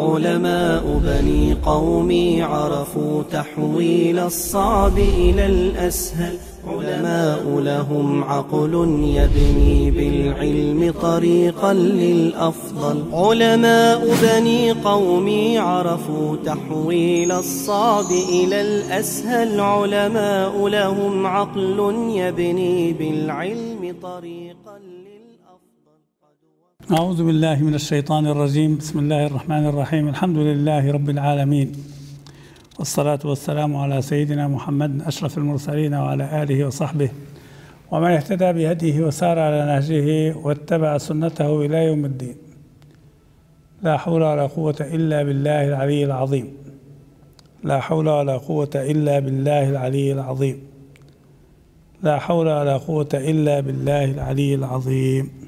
علماء بني قومي عرفوا تحويل الصعب إلى الأسهل. علماء لهم عقل يبني بالعلم طريقا للأفضل. علماء بني قومي عرفوا تحويل الصعب إلى الأسهل. علماء لهم عقل يبني بالعلم طريقا للأفضل. أعوذ بالله من الشيطان الرجيم. بسم الله الرحمن الرحيم. الحمد لله رب العالمين، والصلاة والسلام على سيدنا محمد أشرف المرسلين وعلى آله وصحبه ومن اهتدى بهديه وسار على نهجه واتبع سنته إلى يوم الدين. لا حول ولا قوة إلا بالله العلي العظيم. لا حول ولا قوة إلا بالله العلي العظيم. لا حول ولا قوة إلا بالله العلي العظيم.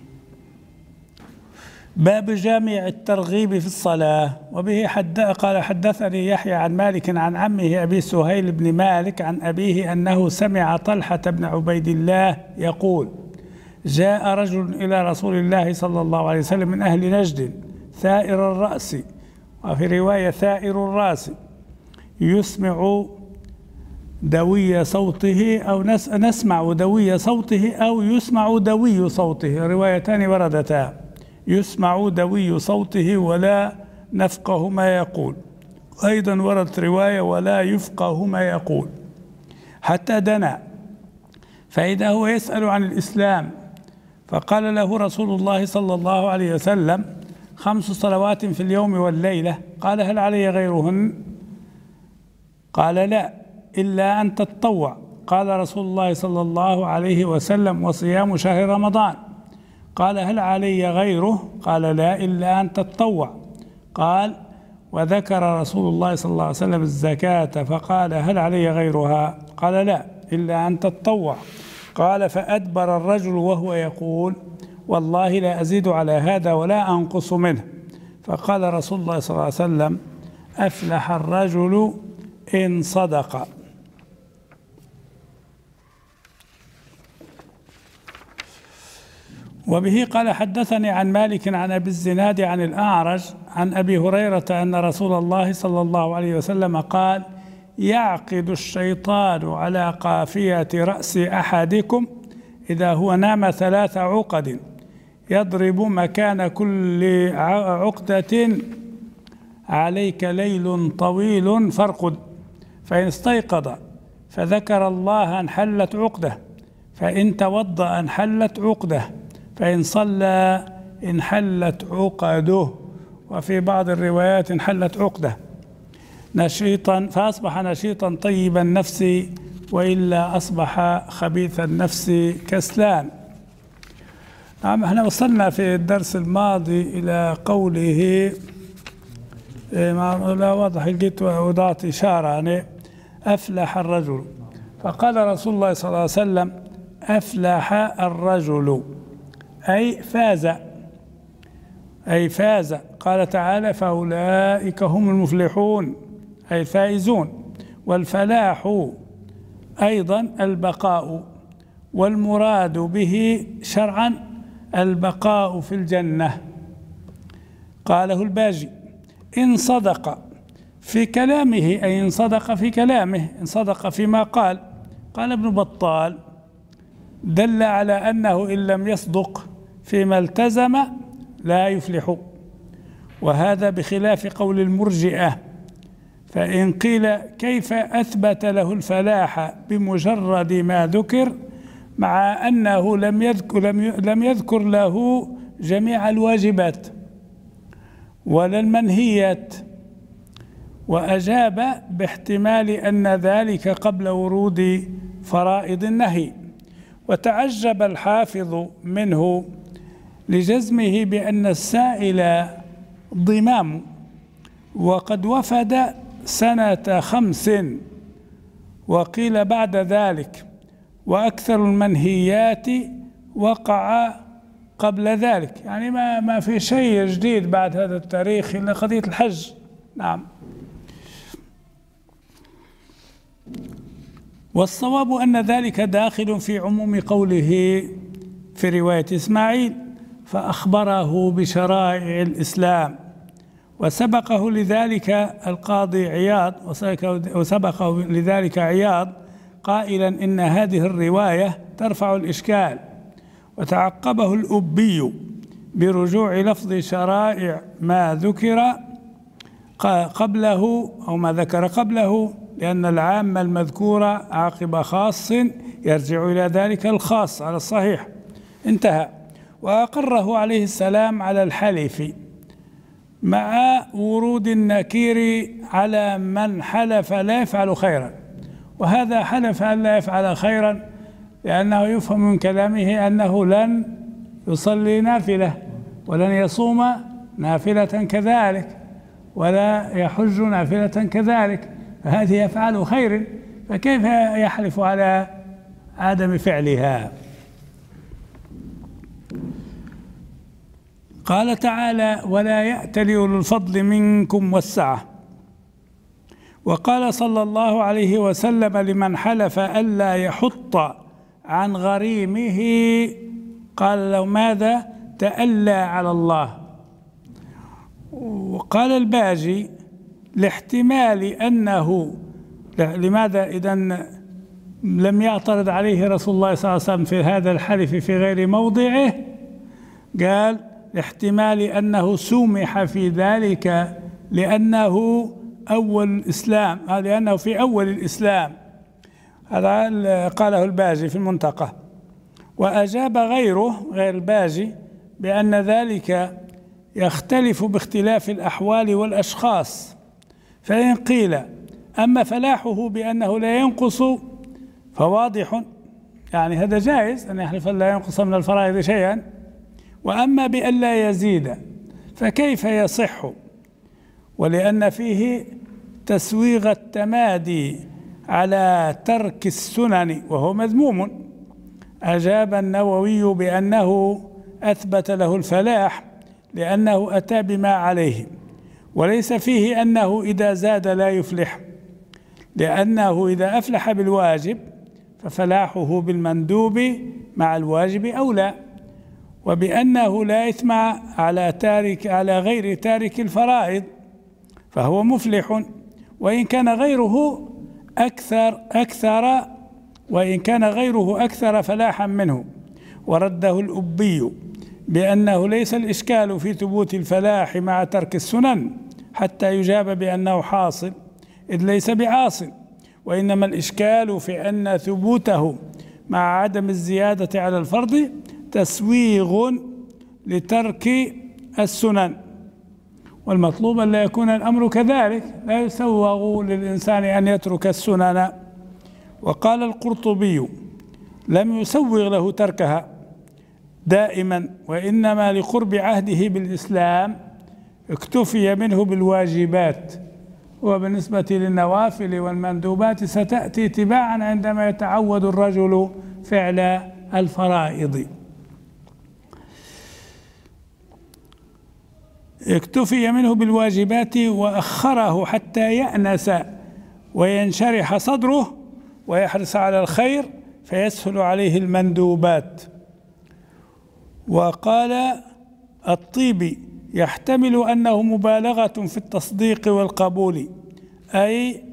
باب جامع الترغيب في الصلاة. وبه قال حدثني يحيى عن مالك عن عمه أبي سهيل بن مالك عن أبيه أنه سمع طلحة بن عبيد الله يقول: جاء رجل إلى رسول الله صلى الله عليه وسلم من أهل نجد ثائر الرأس، وفي رواية ثائر الرأس، يسمع دوي صوته أو نسمع دوي صوته أو يسمع دوي صوته، روايتان وردتا: يسمع دوي صوته ولا نفقه ما يقول. أيضا وردت رواية: ولا يفقه ما يقول. حتى دنا فإذا هو يسأل عن الإسلام، فقال له رسول الله صلى الله عليه وسلم: 5 صلوات في اليوم والليلة. قال: هل علي غيرهن؟ قال: لا، إلا أن تتطوع. قال رسول الله صلى الله عليه وسلم: وصيام شهر رمضان. قال: هل علي غيره؟ قال: لا، إلا أن تتطوع. قال: وذكر رسول الله صلى الله عليه وسلم الزكاة، فقال: هل علي غيرها؟ قال: لا، إلا أن تتطوع. قال: فأدبر الرجل وهو يقول: والله لا أزيد على هذا ولا أنقص منه. فقال رسول الله صلى الله عليه وسلم: أفلح الرجل إن صدق. وبه قال حدثني عن مالك عن أبي الزناد عن الأعرج عن أبي هريرة أن رسول الله صلى الله عليه وسلم قال: يعقد الشيطان على قافية رأس أحدكم إذا هو نام 3 عقد، يضرب مكان كل عقدة: عليك ليل طويل فارقد، فإن استيقظ فذكر الله انحلت عقده، فإن توضأ انحلت عقده، فإن صلى انحلت عقده، وفي بعض الروايات انحلت عقده. نشيطا فأصبح نشيطا طيب النفس، وإلا أصبح خبيث النفس كسلان. نعم، احنا وصلنا في الدرس الماضي إلى قوله، لا واضح، لقيت وضعت إشارة يعني: أفلح الرجل. فقال رسول الله صلى الله عليه وسلم: أفلح الرجل أي فاز، أي فاز. قال تعالى: فأولئك هم المفلحون، أي الفائزون. والفلاح أيضا البقاء، والمراد به شرعا البقاء في الجنة. قاله الباجي: إن صدق في كلامه، أي إن صدق في كلامه، إن صدق فيما قال. قال ابن بطال: دل على أنه إن لم يصدق فيما التزم لا يفلح، وهذا بخلاف قول المرجئة. فإن قيل: كيف أثبت له الفلاح بمجرد ما ذكر، مع أنه لم يذكر له جميع الواجبات ولا المنهيات؟ وأجاب باحتمال أن ذلك قبل ورود فرائض النهي. وتعجب الحافظ منه لجزمه بأن السائل ضمام، وقد وفد سنة 5، وقيل بعد ذلك، وأكثر المنهيات وقع قبل ذلك. يعني ما في شيء جديد بعد هذا التاريخ إلا قضية الحج. نعم. والصواب أن ذلك داخل في عموم قوله في رواية إسماعيل: فأخبره بشرائع الإسلام، وسبقه لذلك القاضي عياض، وسبقه لذلك عياض قائلا إن هذه الرواية ترفع الإشكال. وتعقبه الأبي برجوع لفظ شرائع ما ذكر قبله أو ما ذكر قبله، لأن العام المذكورة عقب خاص يرجع إلى ذلك الخاص على الصحيح. انتهى. وأقره عليه السلام على الحلف مع ورود النكير على من حلف لا يفعل خيرا، وهذا حلف أن لا يفعل خيرا لأنه يفهم من كلامه أنه لن يصلي نافلة ولن يصوم نافلة كذلك ولا يحج نافلة كذلك، فهذه أفعال خير، فكيف يحلف على عدم فعلها؟ قال تعالى: ولا يأتل أولو الفضل منكم والسعة. وقال صلى الله عليه وسلم لمن حلف ألا يحط عن غريمه، قال له: ماذا؟ تألى على الله. وقال الباجي: لاحتمال أنه، لماذا إذا لم يعترض عليه رسول الله صلى الله عليه وسلم في هذا الحلف في غير موضعه؟ قال: لاحتمال أنه سمح في ذلك لأنه أول الإسلام، لأنه في أول الإسلام. هذا قاله الباجي في المنتقى. وأجاب غير الباجي بأن ذلك يختلف باختلاف الأحوال والأشخاص، فإن قيل أما فلاحه بأنه لا ينقص فواضح، يعني هذا جائز أن يحلف أن لا ينقص من الفرائض شيئا، وأما بأن لا يزيد فكيف يصح؟ ولأن فيه تسويغ التمادي على ترك السنن وهو مذموم. أجاب النووي بأنه أثبت له الفلاح لأنه أتى بما عليه، وليس فيه أنه إذا زاد لا يفلح، لأنه إذا أفلح بالواجب ففلاحه بالمندوب مع الواجب أولى، وبأنه لا إثم على غير تارك الفرائض فهو مفلح، وإن كان غيره أكثر فلاحا منه. ورده الأبي بأنه ليس الإشكال في ثبوت الفلاح مع ترك السنن حتى يجاب بأنه حاصل، إذ ليس بعاصل، وإنما الإشكال في أن ثبوته مع عدم الزيادة على الفرض تسويغ لترك السنن، والمطلوب أن لا يكون الأمر كذلك، لا يسوغ للإنسان أن يترك السنن. وقال القرطبي: لم يسوغ له تركها دائما، وإنما لقرب عهده بالإسلام اكتفي منه بالواجبات، وبالنسبة للنوافل والمندوبات ستأتي تباعا عندما يتعود الرجل فعل الفرائض. اكتفي منه بالواجبات وأخره حتى يأنس وينشرح صدره ويحرص على الخير فيسهل عليه المندوبات. وقال الطيبي: يحتمل أنه مبالغة في التصديق والقبول، أي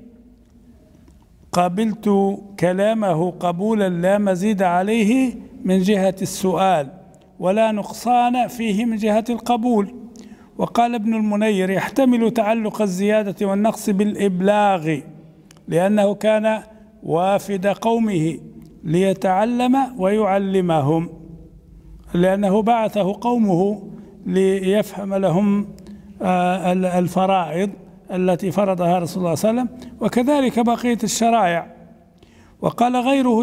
قبلت كلامه قبولا لا مزيد عليه من جهة السؤال ولا نقصان فيه من جهة القبول. وقال ابن المنير: يحتمل تعلق الزيادة والنقص بالإبلاغ، لأنه كان وافد قومه ليتعلم ويعلمهم، لأنه بعثه قومه ليفهم لهم الفرائض التي فرضها رسول الله صلى الله عليه وسلم، وكذلك بقية الشرائع. وقال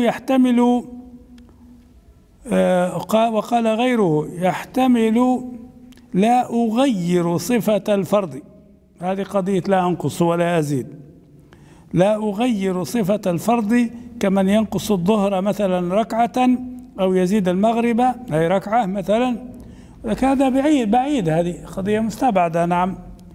غيره يحتمل لا أغير صفة الفرض، هذه قضية لا أنقص ولا أزيد، لا أغير صفة الفرض كمن ينقص الظهر مثلا ركعة أو يزيد المغرب أي ركعة مثلا، هذا بعيد، هذه قضية مستبعدة. نعم.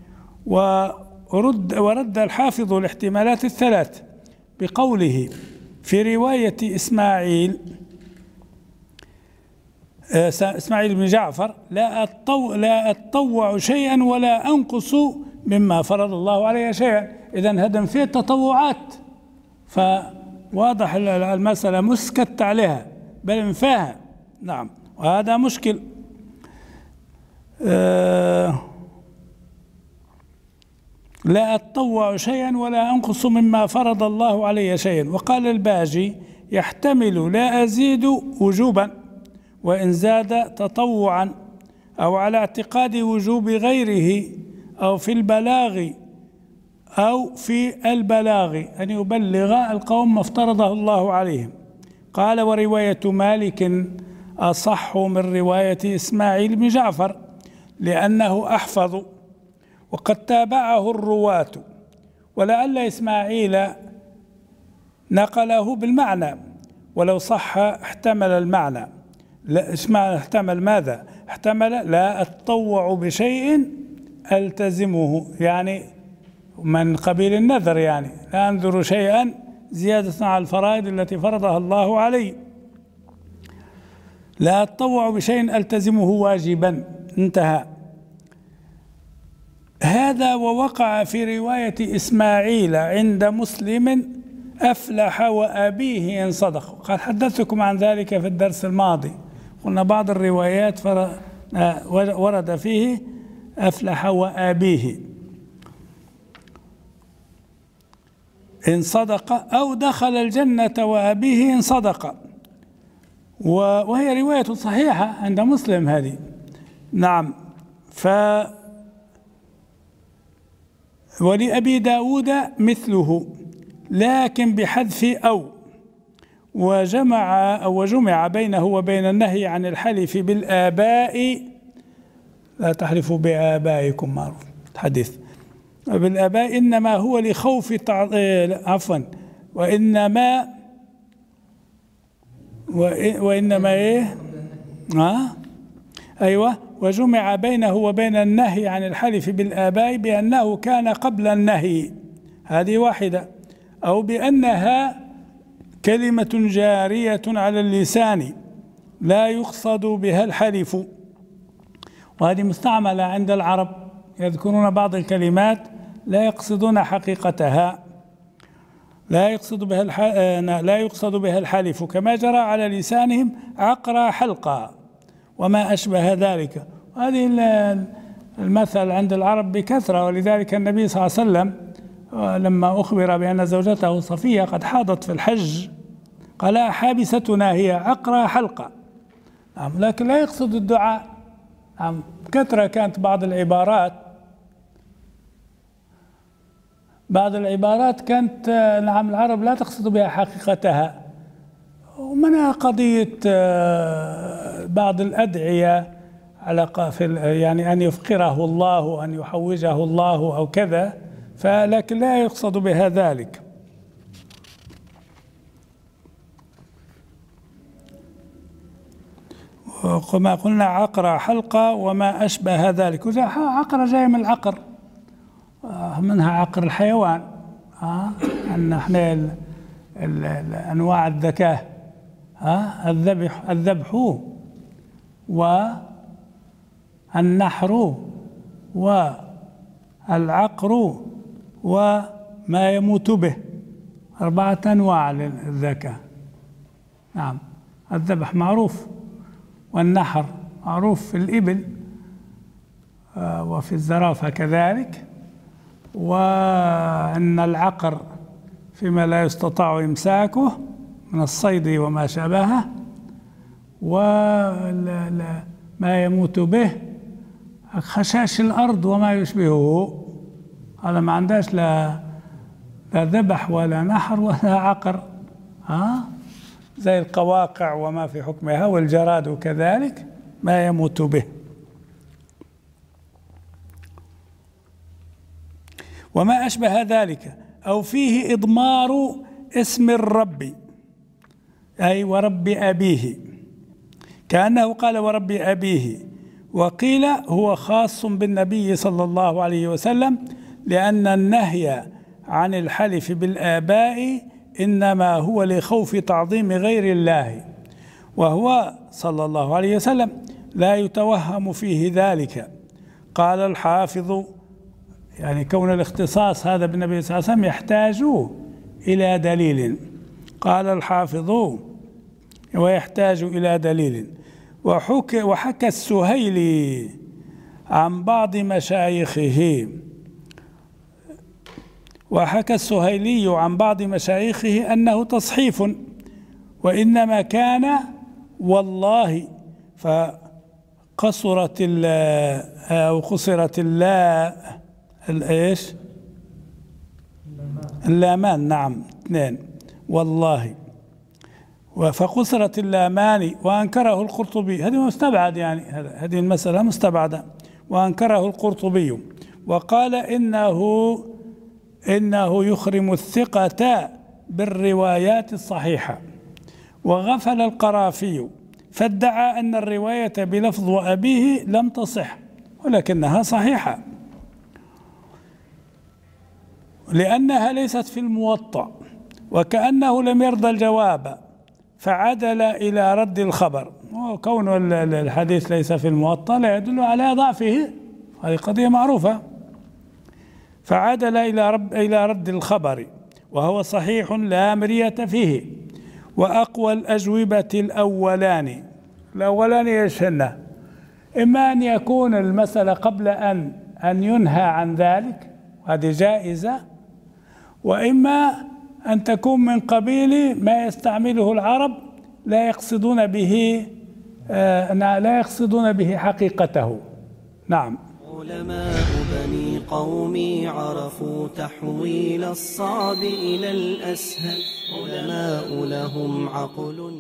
ورد الحافظ الاحتمالات الثلاث بقوله في رواية إسماعيل: إسماعيل بن جعفر: لا أتطوع شيئا ولا أنقص مما فرض الله علي شيئا. إذن هذا فيه التطوعات، فواضح المسألة مسكت عليها بل انفاها. نعم، وهذا مشكل. لا أتطوع شيئا ولا أنقص مما فرض الله علي شيئا. وقال الباجي: يحتمل لا أزيد وجوبا وإن زاد تطوعا، أو على اعتقاد وجوب غيره، أو في البلاغ أن يبلغ القوم ما افترضه الله عليهم. قال: ورواية مالك أصح من رواية إسماعيل بن جعفر لأنه أحفظ، وقد تابعه الرواة، ولعل إسماعيل نقله بالمعنى، ولو صح احتمل المعنى. لا، احتمل ماذا؟ احتمل لا أتطوع بشيء ألتزمه، يعني من قبيل النذر، يعني لا أنذر شيئا زيادة على الفرائض التي فرضها الله علي. لا أتطوع بشيء ألتزمه واجبا، انتهى. هذا ووقع في رواية إسماعيل عند مسلم: أفلح وأبيه إن صدق. قد حدثتكم عن ذلك في الدرس الماضي، قلنا بعض الروايات ورد فيه أفلح وأبيه إن صدق، أو دخل الجنة وأبيه إن صدق. وهي رواية صحيحة عند مسلم هذه. نعم. ولأبي داود مثله، لكن بحذف أو، وجمع بينه وبين النهي عن الحلف بالآباء. لا تحلفوا بآبائكم، معروف الحديث. بالآباء إنما هو لخوف عفوا وإنما إيه؟ أيوة. وجمع بينه وبين النهي عن الحلف بالآباء بأنه كان قبل النهي، هذه واحدة، أو بأنها كلمة جارية على اللسان لا يقصد بها الحلف. وهذه مستعملة عند العرب، يذكرون بعض الكلمات لا يقصدون حقيقتها، لا يقصد بها الحلف، كما جرى على لسانهم عقرى حلقا وما أشبه ذلك. هذه المثل عند العرب بكثرة، ولذلك النبي صلى الله عليه وسلم لما أخبر بأن زوجته صفية قد حاضت في الحج قال: حابستنا هي عقرى حلقة. لكن لا يقصد الدعاء. كثرة كانت بعض العبارات كانت العرب لا تقصد بها حقيقتها، ومنها قضية بعض الأدعية على يعني أن يفقره الله، أن يحوجه الله أو كذا، لكن لا يقصد بها ذلك. وما قلنا عقرة حلقة وما أشبه ذلك. عقرة جاي من العقر، منها عقر الحيوان، أن احنا أنواع الذكاء، الذبح والنحر والعقر وما يموت به، 4 أنواع للذكاء. نعم، الذبح معروف، والنحر معروف في الإبل وفي الزرافة كذلك، وأن العقر فيما لا يستطاع إمساكه من الصيد وما شابهه، وما يموت به خشاش الأرض وما يشبهه. هذا ما عندهاش لا ذبح ولا نحر ولا عقر، زي القواقع وما في حكمها، والجراد كذلك ما يموت به. وما أشبه ذلك، أو فيه إضمار اسم الرب، أي ورب أبيه، كأنه قال ورب أبيه. وقيل هو خاص بالنبي صلى الله عليه وسلم، لأن النهي عن الحلف بالآباء إنما هو لخوف تعظيم غير الله. وهو صلى الله عليه وسلم لا يتوهم فيه ذلك. قال الحافظ يعني كون الاختصاص هذا بالنبي صلى الله عليه وسلم يحتاج إلى دليل. قال الحافظ ويحتاج إلى دليل. وحكى السهيلي عن بعض مشايخه أنه تصحيف، وإنما كان والله، فقصرت أو قصرت اللامان، نعم اثنين، والله، فقصرت اللامان، وأنكره القرطبي. هذه مستبعد، يعني هذه المسألة مستبعدة، وأنكره القرطبي وقال إنه يخرم الثقة بالروايات الصحيحة. وغفل القرافي فادعى أن الرواية بلفظ وأبيه لم تصح، ولكنها صحيحة لأنها ليست في الموطأ، وكأنه لم يرضى الجواب فعدل إلى رد الخبر. وكون الحديث ليس في الموطأ لا يدل على ضعفه، هذه قضية معروفة. فعدل إلى رد الخبر، وهو صحيح لا مرية فيه. وأقوى الأجوبة الأولان يشهدنا، إما أن يكون المسألة قبل أن ينهى عن ذلك، هذه جائزة، وإما أن تكون من قبيل ما يستعمله العرب لا يقصدون به حقيقته. نعم. علماء بني قومي عرفوا تحويل الصعب إلى الأسهل، علماء لهم عقل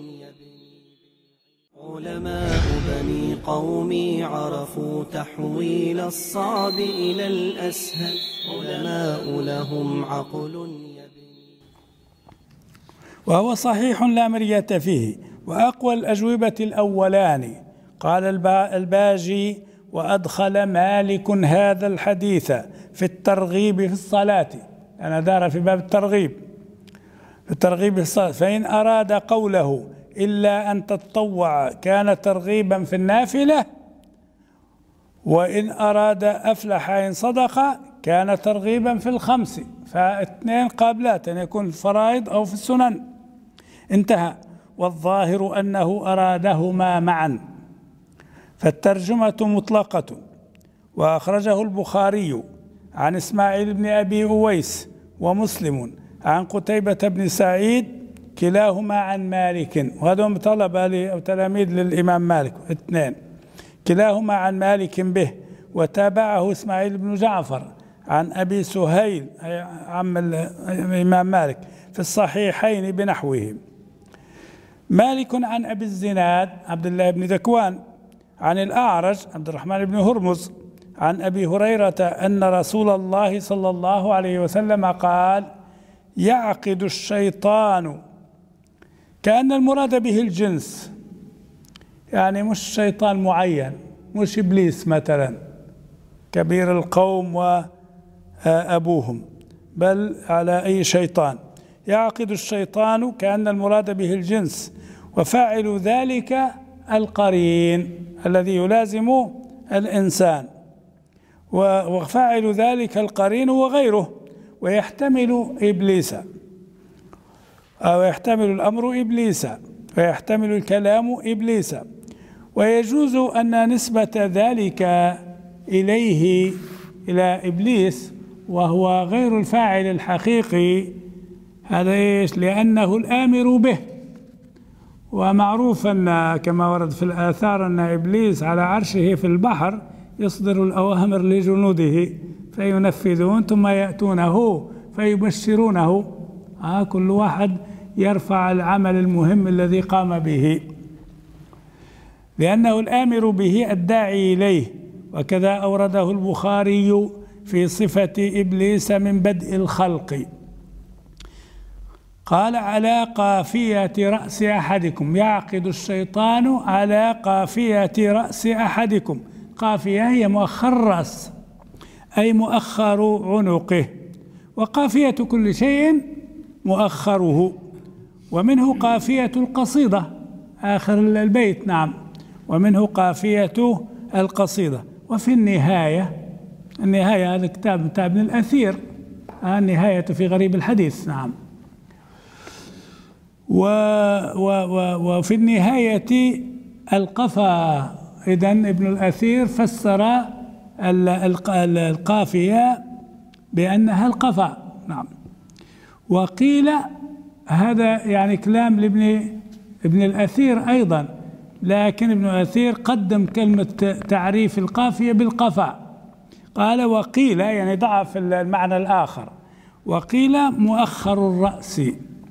علماء بني قومي عرفوا تحويل الصعب إلى الأسهل، علماء لهم عقل وهو صحيح لا مرية فيه. وأقوى الأجوبة الأولان. قال الباجي: وأدخل مالك هذا الحديث في الترغيب في الصلاة، أنا دار في باب الترغيب في الصلاة، فإن أراد قوله إلا أن تتطوع كان ترغيبا في النافلة، وإن أراد أفلح إن صدق كان ترغيبا في الخمس، فاثنين قابلات، أن يكون في الفرائض أو في السنن. انتهى. والظاهر أنه أرادهما معا، فالترجمة مطلقة. وأخرجه البخاري عن إسماعيل بن أبي أويس ومسلم عن قتيبة بن سعيد، كلاهما عن مالك، وهذا طلبة أو تلاميذ للإمام مالك اثنين، كلاهما عن مالك به. وتابعه إسماعيل بن جعفر عن أبي سهيل عم الإمام مالك في الصحيحين بنحوه. مالك عن أبي الزناد عبد الله بن ذكوان عن الأعرج عبد الرحمن بن هرمز عن أبي هريرة أن رسول الله صلى الله عليه وسلم قال: يعقد الشيطان، كأن المراد به الجنس، يعني مش شيطان معين، مش إبليس مثلا كبير القوم وأبوهم، بل على أي شيطان. يعقد الشيطان كأن المراد به الجنس، وفاعل ذلك القرين الذي يلازم الإنسان، وفاعل ذلك القرين وغيره، ويحتمل إبليس، أو يحتمل الأمر إبليس، ويحتمل الكلام إبليس. ويجوز أن نسبة ذلك إليه إلى إبليس وهو غير الفاعل الحقيقي، هذا إيش؟ لأنه الآمر به. ومعروف أن كما ورد في الآثار أن إبليس على عرشه في البحر يصدر الأوامر لجنوده فينفذون، ثم يأتونه فيبشرونه، كل واحد يرفع العمل المهم الذي قام به، لأنه الآمر به الداعي إليه. وكذا أورده البخاري في صفة إبليس من بدء الخلق. قال: على قافية رأس أحدكم، يعقد الشيطان على قافية رأس أحدكم. قافية هي مؤخر الرأس، أي مؤخر عنقه، وقافية كل شيء مؤخره، ومنه قافية القصيدة آخر البيت. نعم. ومنه قافية القصيدة. وفي النهاية هذا كتاب بتاع ابن الأثير، النهاية في غريب الحديث. نعم. وفي النهاية القفا. إذن ابن الأثير فسر القافية بأنها القفا. نعم. وقيل هذا يعني كلام ابن الأثير أيضا، لكن ابن الأثير قدم كلمة تعريف القافية بالقفا. قال وقيل يعني ضعف المعنى الآخر، وقيل مؤخر الرأس،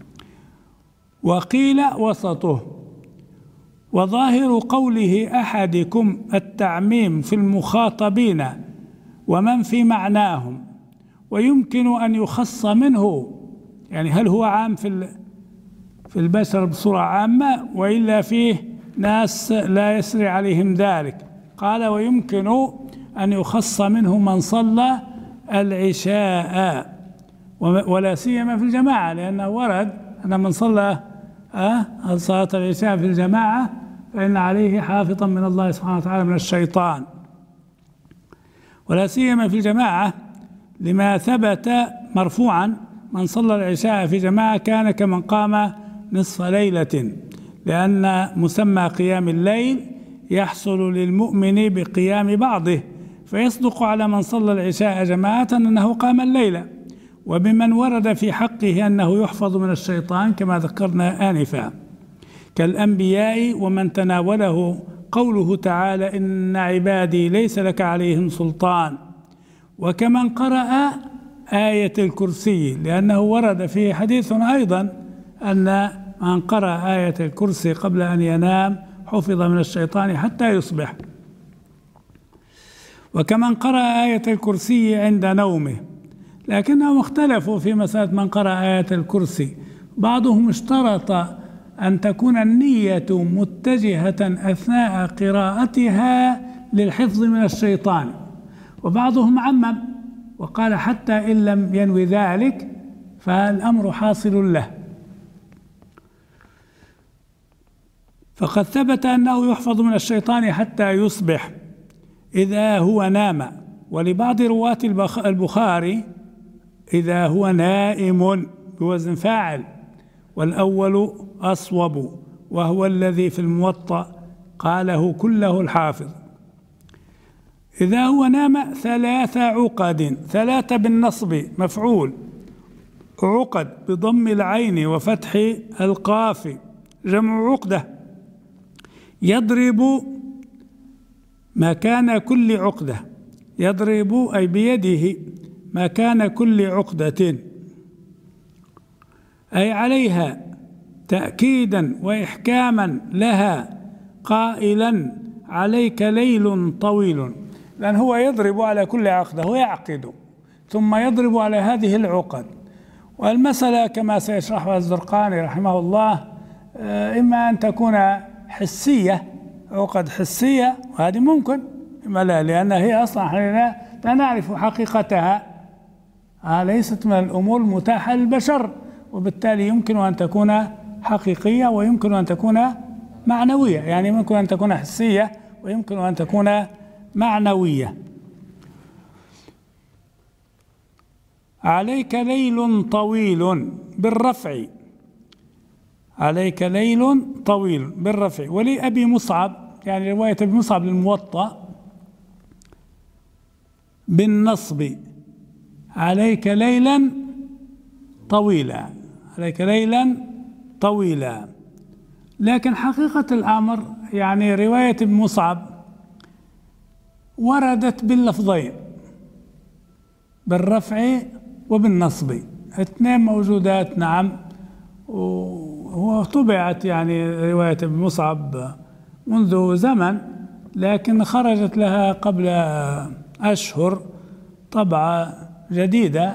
وقيل وسطه. وظاهر قوله أحدكم التعميم في المخاطبين ومن في معناهم، ويمكن أن يخص منه، يعني هل هو عام في البشر بصورة عامة وإلا فيه ناس لا يسري عليهم ذلك. قال ويمكن أن يخص منه من صلى العشاء ولا سيما في الجماعة، لأنه ورد أن من صلى صلاة العشاء في الجماعة فإن عليه حافظا من الله سبحانه وتعالى من الشيطان، ولا سيما في الجماعة لما ثبت مرفوعا من صلى العشاء في جماعة كان كمن قام نصف ليلة، لأن مسمى قيام الليل يحصل للمؤمن بقيام بعضه، فيصدق على من صلى العشاء جماعة أنه قام الليلة، وبمن ورد في حقه أنه يحفظ من الشيطان كما ذكرنا آنفا كالأنبياء ومن تناوله قوله تعالى إن عبادي ليس لك عليهم سلطان، وكمن قرأ آية الكرسي، لأنه ورد فيه حديث أيضا أن من قرأ آية الكرسي قبل أن ينام حفظ من الشيطان حتى يصبح، وكمن قرأ آية الكرسي عند نومه. لكنهم اختلفوا في مسألة من قرأ آية الكرسي، بعضهم اشترط أن تكون النية متجهة أثناء قراءتها للحفظ من الشيطان، وبعضهم عمم وقال حتى إن لم ينوي ذلك فالأمر حاصل له. فقد ثبت أنه يحفظ من الشيطان حتى يصبح إذا هو نام، ولبعض رواة البخاري إذا هو نائم بوزن فاعل، والأول أصوب وهو الذي في الموطأ قاله كله الحافظ. إذا هو نام 3 عقد، 3 بالنصب مفعول، عقد بضم العين وفتح القاف جمع عقدة، يضرب مكان كل عقدة، يضرب أي بيده مكان كل عقدة، أي عليها تأكيدا وإحكاما لها قائلا عليك ليل طويل، لأن هو يضرب على كل عقدة ويعقد ثم يضرب على هذه العقد. والمسألة كما سيشرحها الزرقاني رحمه الله إما أن تكون حسية، عقد حسية، وهذه ممكن، إما لا، لأن هي أصلا لا نعرف حقيقتها، ليست من الأمور المتاحة للبشر، وبالتالي يمكن أن تكون حقيقية ويمكن أن تكون معنوية، يعني يمكن أن تكون حسية ويمكن أن تكون معنوية. عليك ليل طويل بالرفع، عليك ليل طويل بالرفع. ولأبي مصعب، يعني رواية أبي مصعب للموطأ بالنصب عليك ليلا طويلا، عليك ليلا طويلا. لكن حقيقة الأمر يعني رواية ابن مصعب وردت باللفظين بالرفع وبالنصب، 2 موجودات. نعم. وهو طبعت يعني رواية ابن مصعب منذ زمن، لكن خرجت لها قبل أشهر طبعة جديدة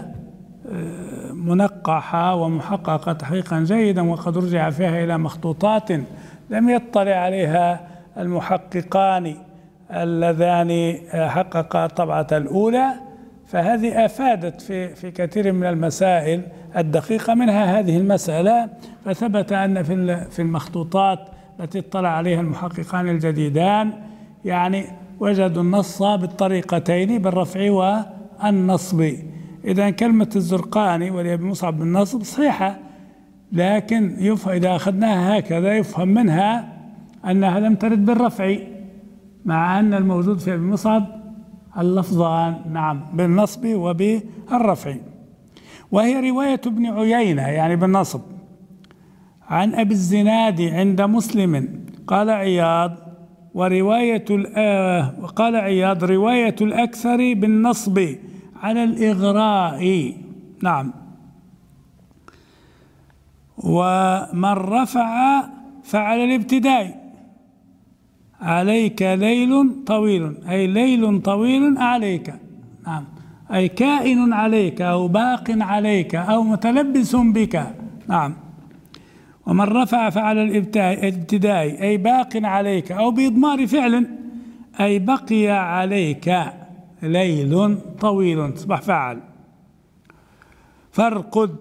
منقحة ومحققة تحقيقا جيدا، وقد رجع فيها إلى مخطوطات لم يطلع عليها المحققان اللذان حققا الطبعة الأولى، فهذه أفادت في كثير من المسائل الدقيقة، منها هذه المسألة. فثبت أن في المخطوطات التي اطلع عليها المحققان الجديدان، يعني وجدوا النص بالطريقتين بالرفع والنصب. إذا كلمة الزرقاني ولأبي مصعب بالنصب صحيحة، لكن إذا أخذناها هكذا يفهم منها أنها لم ترد بالرفع، مع أن الموجود في أبي مصعب اللفظان نعم بالنصب وبالرفع. وهي رواية ابن عيينة يعني بالنصب عن أبي الزناد عند مسلم قال عياض وقال عياض رواية الأكثر بالنصب على الإغراء. نعم. ومن رفع فعلى الابتداء عليك ليل طويل، أي ليل طويل عليك، نعم، أي كائن عليك أو باق عليك أو متلبس بك، نعم. ومن رفع فعلى الابتداء أي باق عليك، أو بإضمار فعل أي بقي عليك ليل طويل أصبح فعل. فارقد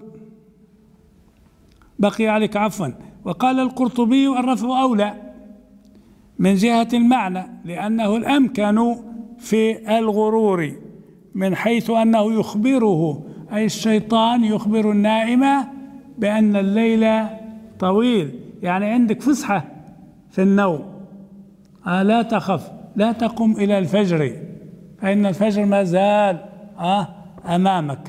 بقي عليك عفوا. وقال القرطبي الرفع أولى من جهة المعنى، لأنه الأمكن في الغرور، من حيث أنه يخبره أي الشيطان يخبر النائم بأن الليل طويل، يعني عندك فسحة في النوم، لا تخف، لا تقم إلى الفجر فإن الفجر ما زال أمامك.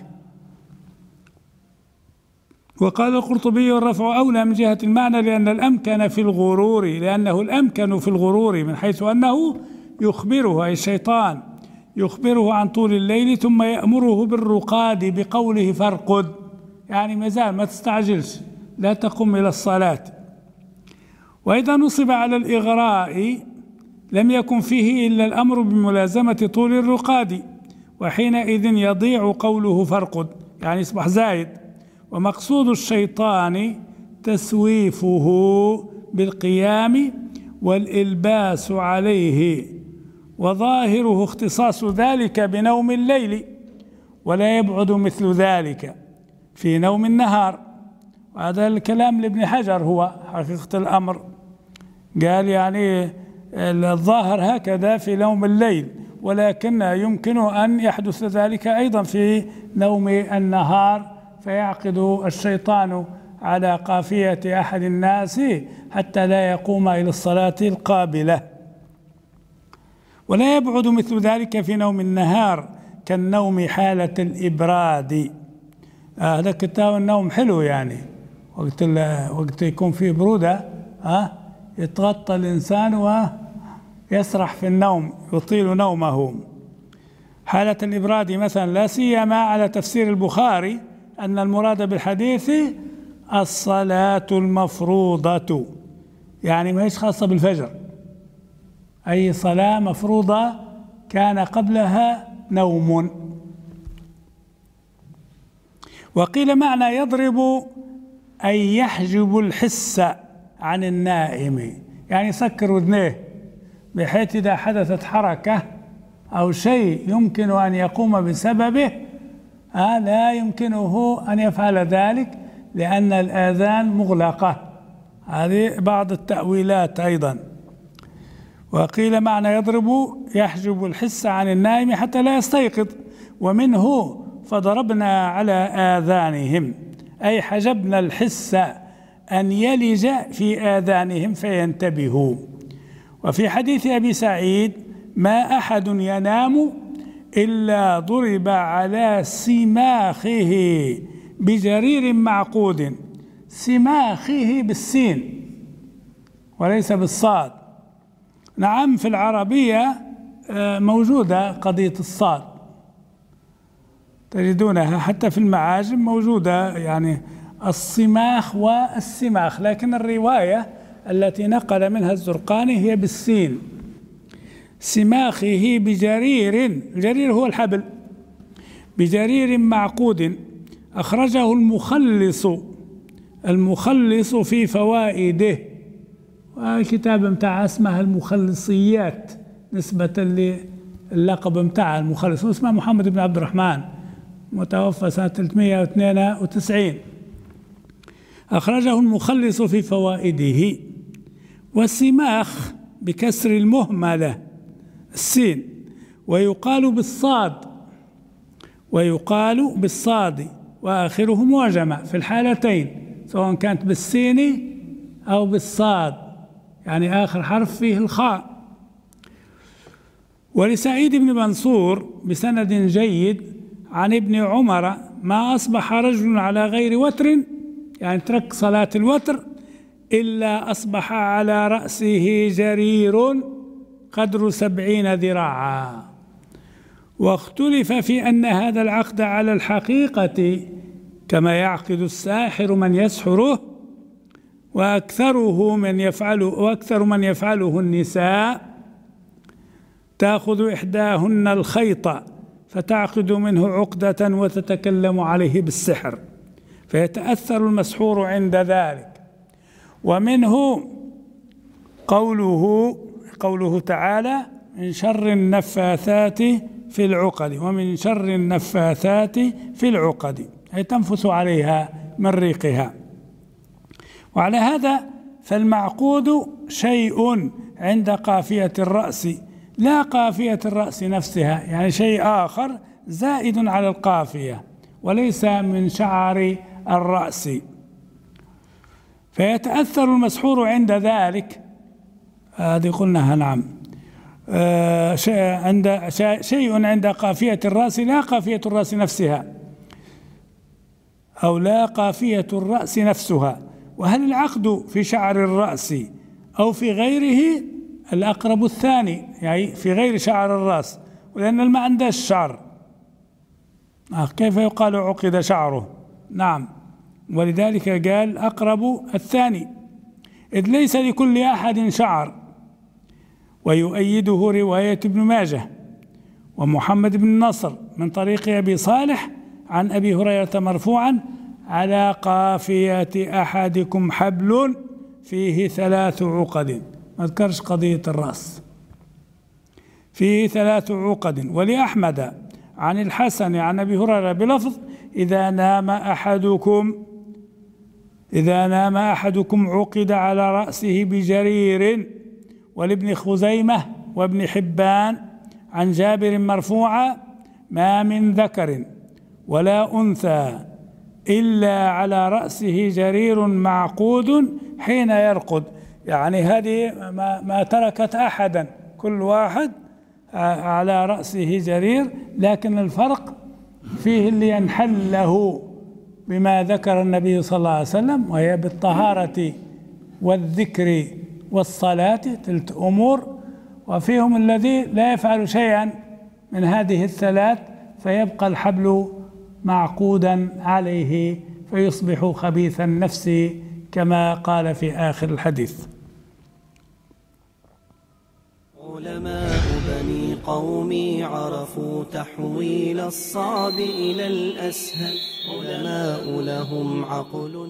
وقال القرطبي الرفع أولى من جهة المعنى لأن الأمكن في الغرور، لأنه الأمكن في الغرور من حيث أنه يخبره أي الشيطان يخبره عن طول الليل ثم يأمره بالرقاد بقوله فارقد، يعني ما زال ما تستعجلش، لا تقم إلى الصلاة. وإذا نصب على الإغراء لم يكن فيه إلا الأمر بملازمة طول الرقاد، وحينئذ يضيع قوله فارقد، يعني يصبح زايد. ومقصود الشيطان تسويفه بالقيام والإلباس عليه، وظاهره اختصاص ذلك بنوم الليل، ولا يبعد مثل ذلك في نوم النهار. وهذا الكلام لابن حجر هو حقيقة الأمر، قال يعني الظاهر هكذا في نوم الليل، ولكن يمكن أن يحدث ذلك أيضا في نوم النهار، فيعقد الشيطان على قافية أحد الناس حتى لا يقوم إلى الصلاة القابلة. ولا يبعد مثل ذلك في نوم النهار كالنوم حالة الإبراد. هذا كتاب النوم حلو، يعني وقت يكون فيه برودة يتغطى الإنسان ويسرح في النوم يطيل نومه. حالة الإبراد مثلا، لا سيما على تفسير البخاري أن المراد بالحديث الصلاة المفروضة، يعني ما هيش خاصة بالفجر، أي صلاة مفروضة كان قبلها نوم. وقيل معنى يضرب أي يحجب الحس عن النائم، يعني يسكر وذنيه بحيث إذا حدثت حركة أو شيء يمكن أن يقوم بسببه لا يمكنه أن يفعل ذلك لأن الآذان مغلقة. هذه بعض التأويلات أيضا. وقيل معنى يضرب يحجب الحس عن النائم حتى لا يستيقظ، ومنه فضربنا على آذانهم، أي حجبنا الحس أن يلج في آذانهم فينتبهوا. وفي حديث أبي سعيد ما أحد ينام إلا ضرب على سماخه بجرير معقود، سماخه بالسين وليس بالصاد. نعم في العربية موجودة قضية الصاد، تجدونها حتى في المعاجم موجودة، يعني الصماخ والسماخ، لكن الرواية التي نقل منها الزرقاني هي بالسين. سماخه بجرير، جرير هو الحبل، بجرير معقود. أخرجه المخلص في فوائده، والكتاب متاع اسمها المخلصيات نسبة للقب متاع المخلص، اسمه محمد بن عبد الرحمن، متوفى سنة 392. أخرجه المخلص في فوائده. والسماخ بكسر المهملة السين، ويقال بالصاد وآخره معجمة في الحالتين، سواء كانت بالسين أو بالصاد، يعني آخر حرف فيه الخاء. ولسعيد بن منصور بسند جيد عن ابن عمر: ما أصبح رجل على غير وتر، يعني ترك صلاة الوتر، إلا أصبح على رأسه جرير قدر 70 ذراعا. واختلف في أن هذا العقد على الحقيقة كما يعقد الساحر من يسحره، وأكثر من يفعله النساء، تأخذ إحداهن الخيط فتعقد منه عقدة وتتكلم عليه بالسحر، فيتأثر المسحور عند ذلك. ومنه قوله تعالى: من شر النفاثات في العقد، ومن شر النفاثات في العقد، أي تنفث عليها من ريقها. وعلى هذا فالمعقود شيء عند قافية الرأس، لا قافية الرأس نفسها، يعني شيء آخر زائد على القافية وليس من شعر الرأس، فيتأثر المسحور عند ذلك. هذه قلناها، نعم. شيء عند قافية الرأس، لا قافية الرأس نفسها، أو لا قافية الرأس نفسها. وهل العقد في شعر الرأس أو في غيره؟ الأقرب الثاني، يعني في غير شعر الرأس، ولأن ما عنده الشعر، كيف يقال عقد شعره؟ نعم، ولذلك قال أقرب الثاني، إذ ليس لكل أحد شعر. ويؤيده رواية ابن ماجه ومحمد بن نصر من طريق أبي صالح عن أبي هريرة مرفوعا: على قافية أحدكم حبل فيه 3 عقد. ما ذكرش قضية الرأس، فيه 3 عقد. ولأحمد عن الحسن عن أبي هريرة بلفظ: إذا نام أحدكم عقد على رأسه بجرير. ولابن خزيمة وابن حبان عن جابر مرفوعا: ما من ذكر ولا أنثى إلا على رأسه جرير معقود حين يرقد. يعني هذه ما تركت أحدا، كل واحد على رأسه جرير، لكن الفرق فيه اللي ينحله بما ذكر النبي صلى الله عليه وسلم، وهي بالطهارة والذكر والصلاة، 3 أمور. وفيهم الذي لا يفعل شيئا من هذه ال3 فيبقى الحبل معقودا عليه فيصبح خبيث النفس كما قال في آخر الحديث. علماء بني قومي عرفوا تحويل الصعب إلى الأسهل، علماء لهم عقل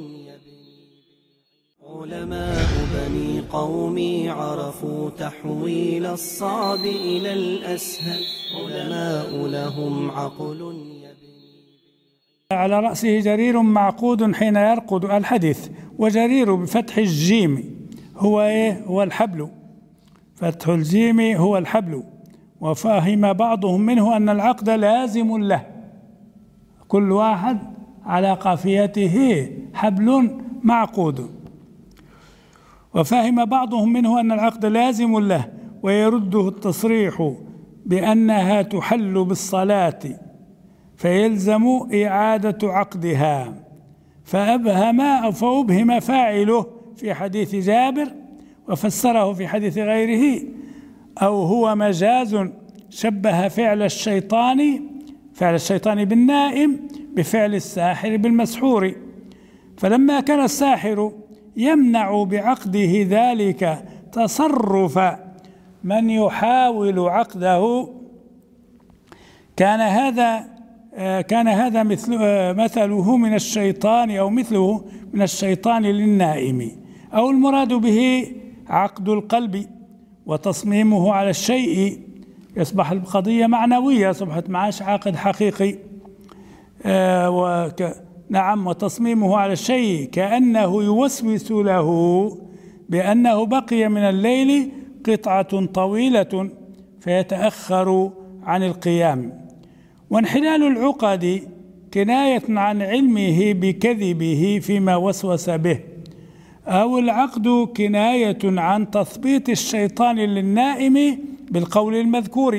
علماء بني قومي عرفوا تحويل الصعب إلى الأسهل، علماء لهم عقل على رأسه جرير معقود حين يرقد الحديث. وجرير بفتح الجيم هو الحبل، فتح الجيم هو الحبل. وفهم بعضهم منه أن العقد لازم له، كل واحد على قافيته حبل معقود. وفهم بعضهم منه أن العقد لازم له، ويرده التصريح بأنها تحل بالصلاة فيلزم إعادة عقدها، فأبهم فاعله في حديث جابر وفسره في حديث غيره، أو هو مجاز شبه فعل الشيطان بالنائم بفعل الساحر بالمسحور. فلما كان الساحر يمنع بعقده ذلك تصرف من يحاول عقده، كان هذا مثله من الشيطان، أو مثله من الشيطان للنائم، أو المراد به عقد القلب وتصميمه على الشيء، يصبح القضية معنوية، صبحت معاش عقد حقيقي. نعم، وتصميمه على الشيء كأنه يوسوس له بأنه بقي من الليل قطعة طويلة فيتأخر عن القيام. وانحلال العقد كناية عن علمه بكذبه فيما وسوس به، أو العقد كناية عن تثبيط الشيطان للنائم بالقول المذكور،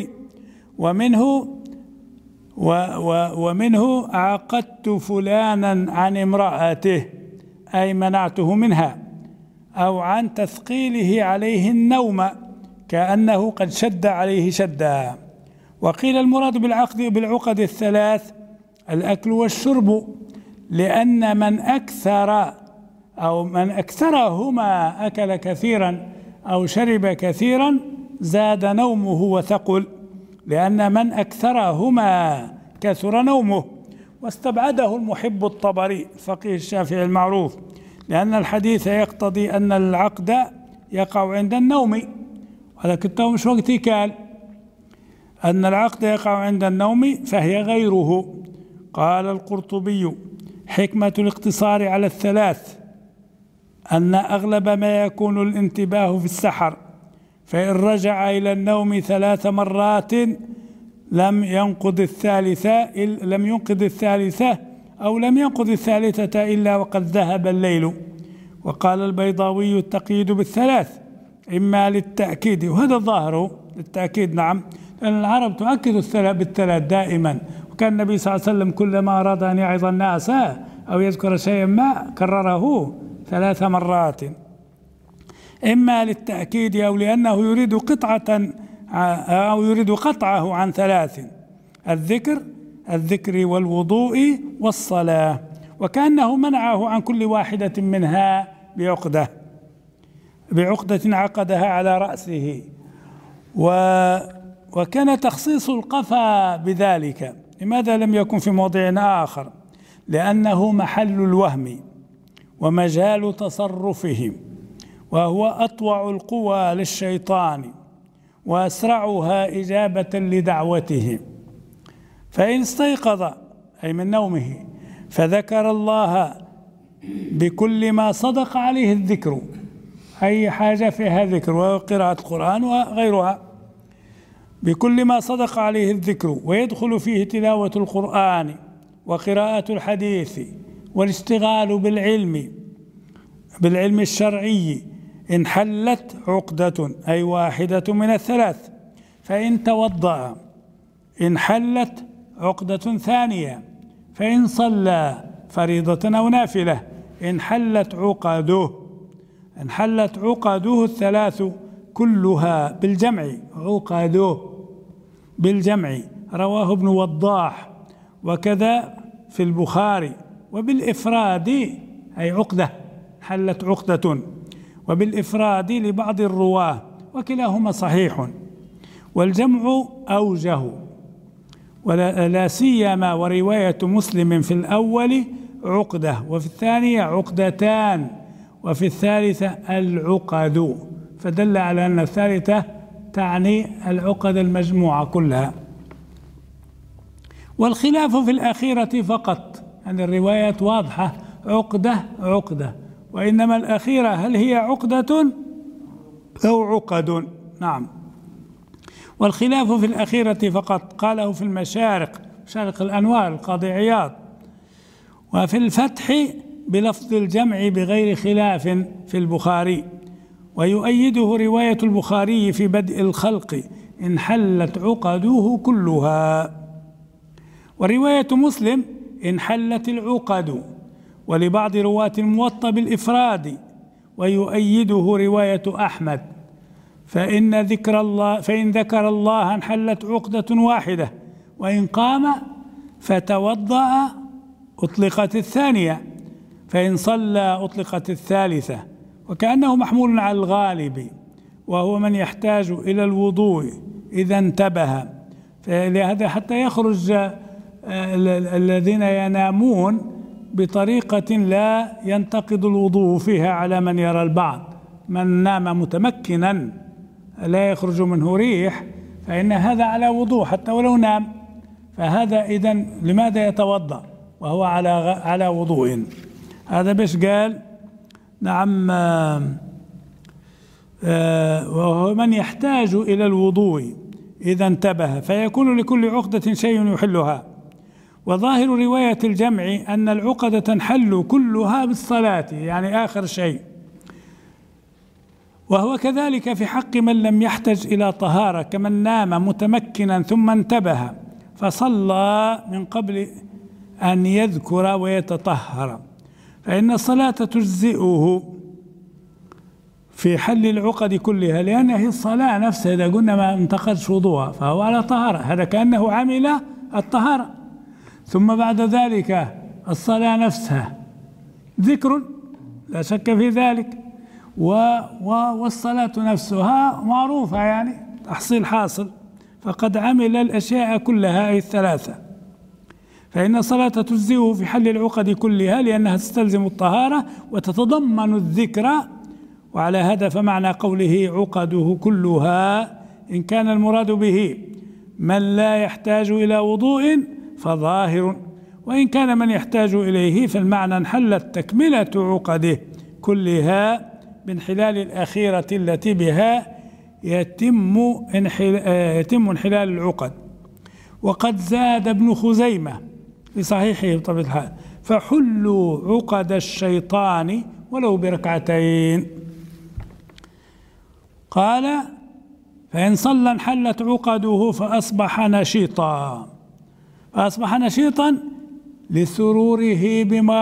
ومنه عقدت فلانا عن امرأته أي منعته منها، أو عن تثقيله عليه النوم كأنه قد شد عليه شدا. وقيل المراد بالعقد الثلاث الأكل والشرب، لأن من أكثرهما أكل كثيرا أو شرب كثيرا زاد نومه وثقل، لأن من أكثرهما كثر نومه. واستبعده المحب الطبري الفقيه الشافعي المعروف، لأن الحديث يقتضي أن العقد يقع عند النوم، هذا كتاب مش وقت كال أن العقد يقع عند النوم فهي غيره. قال القرطبي: حكمة الاقتصار على الثلاث أن أغلب ما يكون الانتباه في السحر، فإن رجع إلى النوم 3 مرات لم ينقض الثالثة أو لم ينقض الثالثة إلا وقد ذهب الليل. وقال البيضاوي: التقييد بالثلاث إما للتأكيد، وهذا الظاهر للتأكيد، نعم، لأن العرب تؤكد بالثلاث دائما، وكان النبي صلى الله عليه وسلم كلما أراد أن يعظ الناس أو يذكر شيئا ما كرره 3 مرات، إما للتأكيد أو لأنه يريد قطعه عن 3: الذكر والوضوء والصلاة، وكأنه منعه عن كل واحدة منها بعقدة عقدها على رأسه. وكان تخصيص القفا بذلك، لماذا لم يكن في موضع آخر؟ لأنه محل الوهم ومجال تصرفهم، وهو أطوع القوى للشيطان وأسرعها إجابة لدعوته. فإن استيقظ أي من نومه فذكر الله بكل ما صدق عليه الذكر، أي حاجة فيها ذكر وقراءة القرآن وغيرها، بكل ما صدق عليه الذكر، ويدخل فيه تلاوة القرآن وقراءة الحديث والاشتغال بالعلم الشرعي، انحلت عقدة أي واحدة من الثلاث. فإن توضأ انحلت عقدة ثانية، فإن صلى فريضة أو نافلة انحلت عقده الثلاث كلها بالجمع. رواه ابن وضاح، وكذا في البخاري. وبالإفراد أي عقدة، حلت عقدة، وبالإفراد لبعض الرواه، وكلاهما صحيح، والجمع أوجه، ولا سيما ورواية مسلم في الأول عقدة، وفي الثانية عقدتان، وفي الثالثة العقد، فدل على أن الثالثة تعني العقد المجموعة كلها. والخلاف في الأخيرة فقط، أن الروايات واضحة عقدة، وإنما الأخيرة هل هي عقدة أو عقد؟ نعم. والخلاف في الأخيرة فقط قاله في مشارق الأنوار القاضي عياض، وفي الفتح بلفظ الجمع بغير خلاف في البخاري، ويؤيده رواية البخاري في بدء الخلق انحلت عقده كلها، ورواية مسلم انحلت العقد، ولبعض رواة الموطأ بالإفراد، ويؤيده رواية أحمد فإن ذكر الله انحلت عقدة واحدة، وإن قام فتوضأ أطلقت الثانية، فإن صلى أطلقت الثالثة، وكأنه محمول على الغالب، وهو من يحتاج إلى الوضوء إذا انتبه. فلهذا حتى يخرج الذين ينامون بطريقة لا ينتقد الوضوء فيها على من يرى البعض، من نام متمكنا لا يخرج منه ريح فإن هذا على وضوء حتى ولو نام، فهذا إذن لماذا يتوضأ وهو على وضوء؟ هذا بش قال نعم وهو من يحتاج إلى الوضوء إذا انتبه، فيكون لكل عقدة شيء يحلها. وظاهر رواية الجمع أن العقدة تنحل كلها بالصلاة، يعني آخر شيء. وهو كذلك في حق من لم يحتج إلى طهارة، كمن نام متمكنا ثم انتبه فصلى من قبل أن يذكر ويتطهر، فإن الصلاة تجزئه في حل العقد كلها، لأن هي الصلاة نفسها إذا قلنا ما انتقدش وضوءها فهو على طهارة، هذا كأنه عمل الطهارة. ثم بعد ذلك الصلاة نفسها ذكر لا شك في ذلك، والصلاة نفسها معروفة يعني تحصيل حاصل، فقد عمل الأشياء كلها أي الثلاثة، فإن الصلاة تجزئه في حل العقد كلها لأنها تستلزم الطهارة وتتضمن الذكر. وعلى هذا فمعنى قوله عقده كلها إن كان المراد به من لا يحتاج إلى وضوء فظاهر، وإن كان من يحتاج إليه فالمعنى انحلت تكملة عقده كلها بانحلال الأخيرة التي بها يتم انحلال العقد. وقد زاد ابن خزيمة في صحيحه بطبيعة الحال فحلوا عقد الشيطان ولو بركعتين. قال فإن صلى انحلت عقده فأصبح نشيطا، لسروره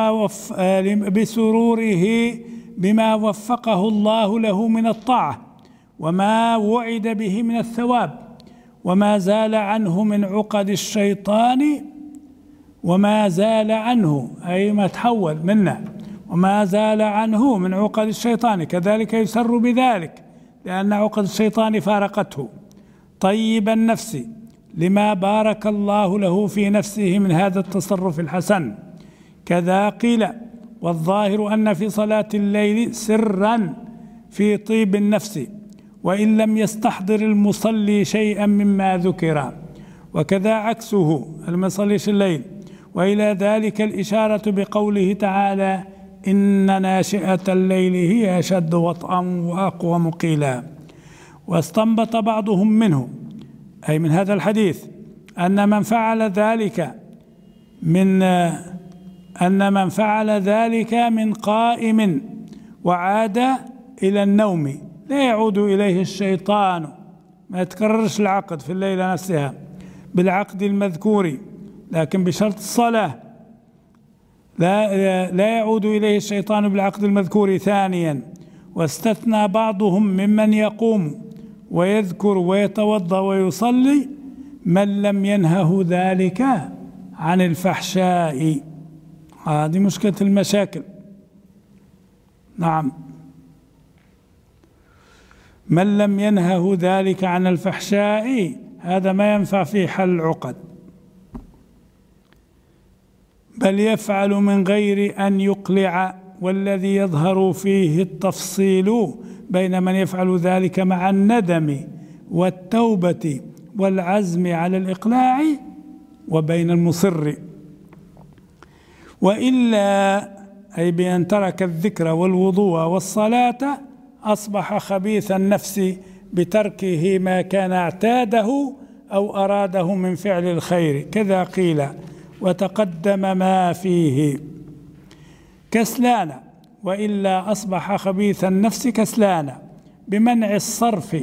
بما وفقه الله له من الطاعة وما وعد به من الثواب، وما زال عنه من عقد الشيطان، وما زال عنه أي ما تحول منا، وما زال عنه من عقد الشيطان كذلك يسر بذلك لأن عقد الشيطان فارقته، طيب النفس لما بارك الله له في نفسه من هذا التصرف الحسن. كذا قيل والظاهر أن في صلاة الليل سرا في طيب النفس وإن لم يستحضر المصلي شيئا مما ذكر، وكذا عكسه المصليش الليل. وإلى ذلك الإشارة بقوله تعالى إن ناشئة الليل هي أشد وطئا وأقوم قيلا. واستنبط بعضهم منه أي من هذا الحديث أن من فعل ذلك من قائم وعاد إلى النوم لا يعود إليه الشيطان، ما يتكررش العقد في الليلة نفسها بالعقد المذكور، لكن بشرط الصلاة لا يعود إليه الشيطان بالعقد المذكور. ثانيا واستثنى بعضهم ممن يقوم ويذكر ويتوضأ ويصلي من لم ينهه ذلك عن الفحشاء. هذه مشكلة المشاكل. نعم، من لم ينهه ذلك عن الفحشاء هذا ما ينفع فيه حل العقد، بل يفعل من غير أن يقلع، والذي يظهر فيه التفصيل بين من يفعل ذلك مع الندم والتوبة والعزم على الإقلاع وبين المصر. وإلا أي بأن ترك الذكر والوضوء والصلاة أصبح خبيث النفس بتركه ما كان اعتاده أو أراده من فعل الخير. كذا قيل وتقدم ما فيه كسلان. وإلا أصبح خبيث النفس كسلان بمنع الصرف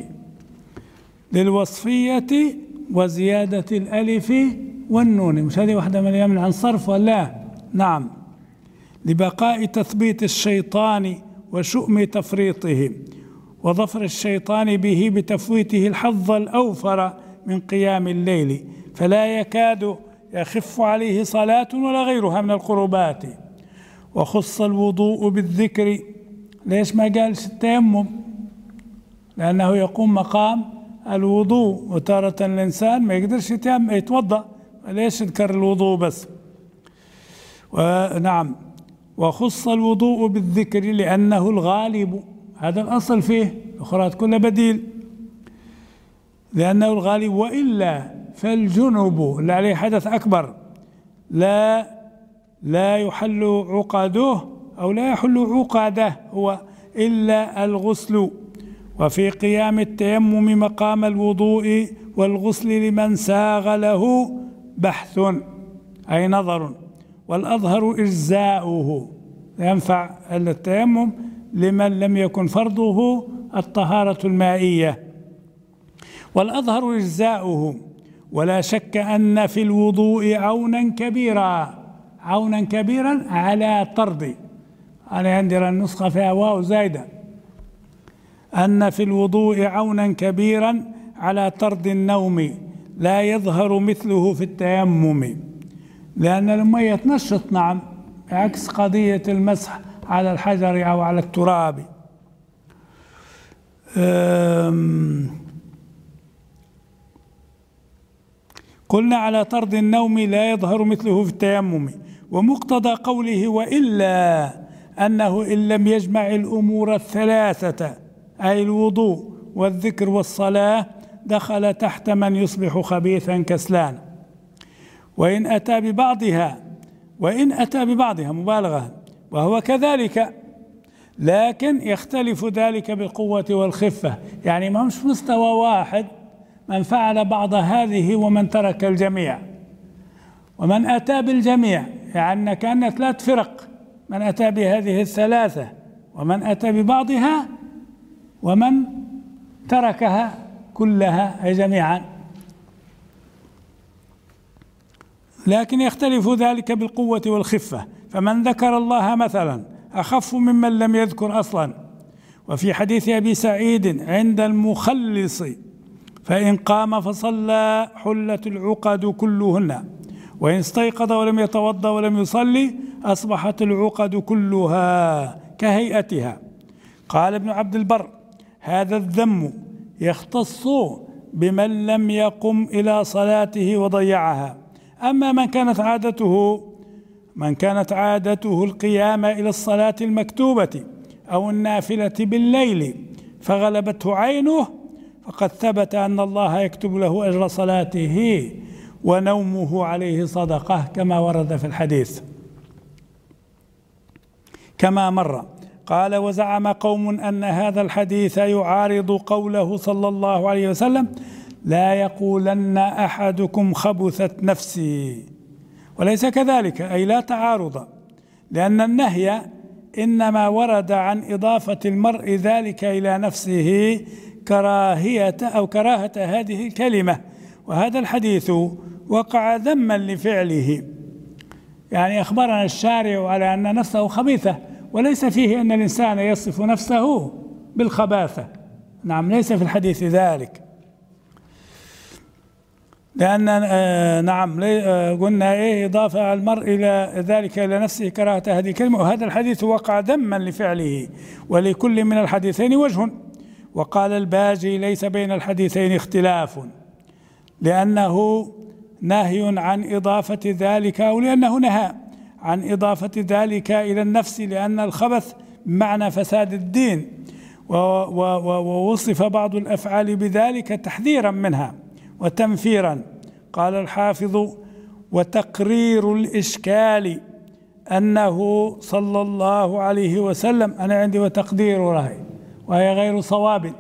للوصفية وزيادة الألف والنون. مش هذه واحدة من يمنع عن صرف ولا؟ نعم، لبقاء تثبيت الشيطان وشؤم تفريطه وظفر الشيطان به بتفويته الحظ الأوفر من قيام الليل، فلا يكاد يخف عليه صلاة ولا غيرها من القربات. وخص الوضوء بالذكر. ليش ما قالش التيمم؟ لأنه يقوم مقام الوضوء، وتارة الإنسان ما يقدرش يتوضأ، ليش يذكر الوضوء بس؟ نعم، وخص الوضوء بالذكر لأنه الغالب، هذا الأصل فيه، الأخرى كلها بديل، لأنه الغالب. وإلا فالجنب اللي عليه حدث أكبر لا يحل عقده أو لا يحل عقده هو إلا الغسل، وفي قيام التيمم مقام الوضوء والغسل لمن ساغ له بحث أي نظر، والأظهر إجزاؤه، ينفع التيمم لمن لم يكن فرضه الطهارة المائية، والأظهر إجزاؤه. ولا شك أن في الوضوء عونا كبيرا على طرد، أنا عندي النسخة فيها واو زايدة، أن في الوضوء عونا كبيرا على طرد النوم لا يظهر مثله في التيمم، لأن المية تنشط، نعم، عكس قضية المسح على الحجر أو على التراب. قلنا على طرد النوم لا يظهر مثله في التيمم. ومقتضى قوله وإلا أنه إن لم يجمع الأمور الثلاثة أي الوضوء والذكر والصلاة دخل تحت من يصبح خبيثا كسلان. وإن أتى ببعضها مبالغة وهو كذلك، لكن يختلف ذلك بالقوة والخفة، يعني ما مش مستوى واحد، من فعل بعض هذه ومن ترك الجميع. ومن أتى بالجميع يعني كأن 3 فرق، من أتى بهذه الثلاثة ومن أتى ببعضها ومن تركها كلها أي جميعا، لكن يختلف ذلك بالقوة والخفة. فمن ذكر الله مثلا أخف ممن لم يذكر أصلا. وفي حديث أبي سعيد عند المخلص فإن قام فصلى حلت العقد كلهن، وإن استيقظ ولم يتوضأ ولم يصلي أصبحت العقد كلها كهيئتها. قال ابن عبد البر هذا الذم يختص بمن لم يقم إلى صلاته وضيعها. أما من كانت عادته القيام إلى الصلاة المكتوبة أو النافلة بالليل فغلبته عينه فقد ثبت أن الله يكتب له أجر صلاته ونومه عليه صدقة كما ورد في الحديث كما مر. قال وزعم قوم أن هذا الحديث يعارض قوله صلى الله عليه وسلم لا يقولن أحدكم خبثت نفسي، وليس كذلك، أي لا تعارض، لأن النهي إنما ورد عن إضافة المرء ذلك إلى نفسه كراهة هذه الكلمة، وهذا الحديث وقع ذما لفعله، يعني أخبرنا الشارع على أن نفسه خبيثة، وليس فيه أن الإنسان يصف نفسه بالخباثة، نعم، ليس في الحديث ذلك، لأن نعم قلنا إضافة المرء إلى ذلك إلى نفسه كراهة هذه الكلمة، وهذا الحديث وقع ذما لفعله، ولكل من الحديثين وجه. وقال الباجي ليس بين الحديثين اختلاف، لأنه نهي عن إضافة ذلك، أو لأنه نهى عن إضافة ذلك إلى النفس، لأن الخبث بمعنى فساد الدين، ووصف بعض الأفعال بذلك تحذيرا منها وتنفيرا. قال الحافظ وتقرير الإشكال أنه صلى الله عليه وسلم، أنا عندي وتقدير وهي غير صواب،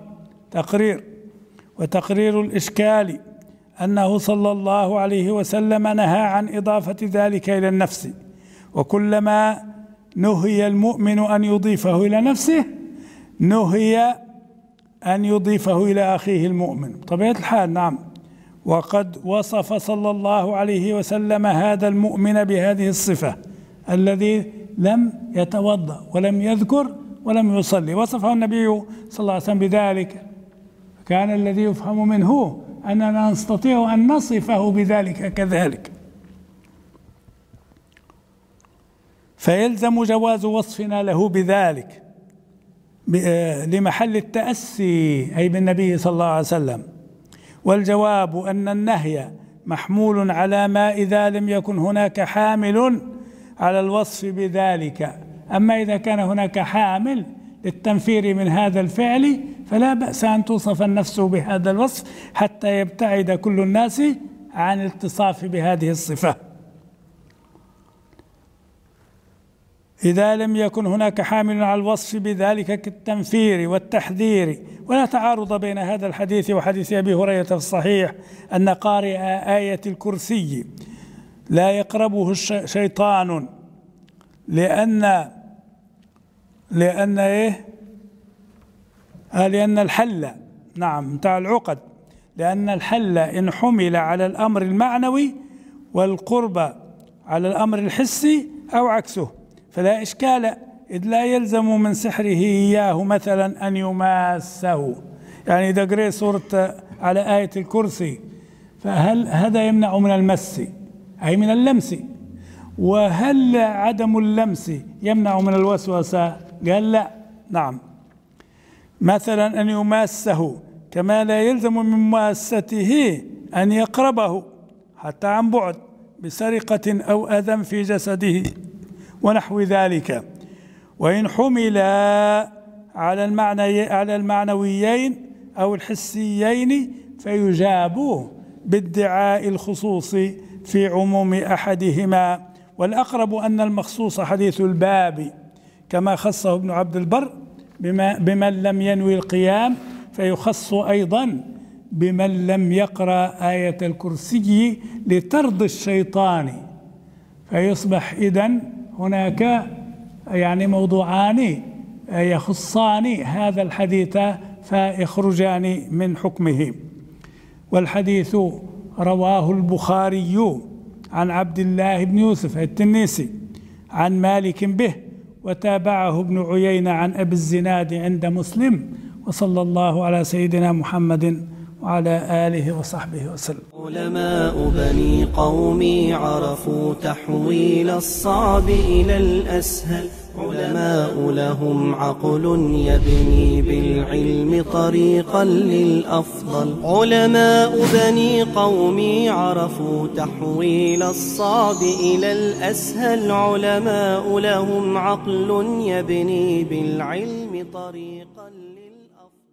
وتقرير الإشكال أنه صلى الله عليه وسلم نهى عن إضافة ذلك إلى النفس، وكلما نهي المؤمن أن يضيفه إلى نفسه نهي أن يضيفه إلى أخيه المؤمن طبيعة الحال، نعم. وقد وصف صلى الله عليه وسلم هذا المؤمن بهذه الصفة الذي لم يتوضأ ولم يذكر ولم يصلي، وصفه النبي صلى الله عليه وسلم بذلك، كان الذي يفهم منه أننا نستطيع أن نصفه بذلك كذلك، فيلزم جواز وصفنا له بذلك لمحل التأسي أي بالنبي صلى الله عليه وسلم. والجواب أن النهي محمول على ما إذا لم يكن هناك حامل على الوصف بذلك، أما إذا كان هناك حامل للتنفير من هذا الفعل فلا بأس أن توصف النفس بهذا الوصف حتى يبتعد كل الناس عن الاتصاف بهذه الصفة. إذا لم يكن هناك حامل على الوصف بذلك كالتنفير والتحذير. ولا تعارض بين هذا الحديث وحديث أبي هريرة في الصحيح أن قارئ آية الكرسي لا يقربه شيطان لأن الحل بتاع العقد، لأن الحل إن حمل على الأمر المعنوي والقرب على الأمر الحسي أو عكسه فلا إشكال، إذ لا يلزم من سحره إياه مثلا أن يماسه. يعني إذا قرأت سورة على آية الكرسي فهل هذا يمنع من المس أي من اللمس؟ وهل عدم اللمس يمنع من الوسوسة؟ قال لا. نعم، مثلا أن يماسه، كما لا يلزم من مماسته أن يقربه حتى عن بعد بسرقة أو أذى في جسده ونحو ذلك. وإن حمل على المعنويين أو الحسيين فيجاب بادعاء الخصوص في عموم أحدهما. والأقرب أن المخصوص حديث الباب كما خصه ابن عبد البر بمن لم ينوي القيام، فيخص أيضا بمن لم يقرأ آية الكرسي لطرد الشيطان. فيصبح إذن هناك موضوعان يخصان هذا الحديث فيخرجان من حكمه. والحديث رواه البخاري عن عبد الله بن يوسف التنيسي عن مالك به، وتابعه ابن عيينة عن أبي الزناد عند مسلم. وصلى الله على سيدنا محمد وعلى آله وصحبه وسلم. علماء بني قومي عرفوا تحويل الصعب إلى الأسهل، علماء لهم عقل يبني بالعلم طريقا للأفضل. علماء بني قومي عرفوا تحويل الصعب إلى الأسهل، علماء لهم عقل يبني بالعلم طريقا للأفضل.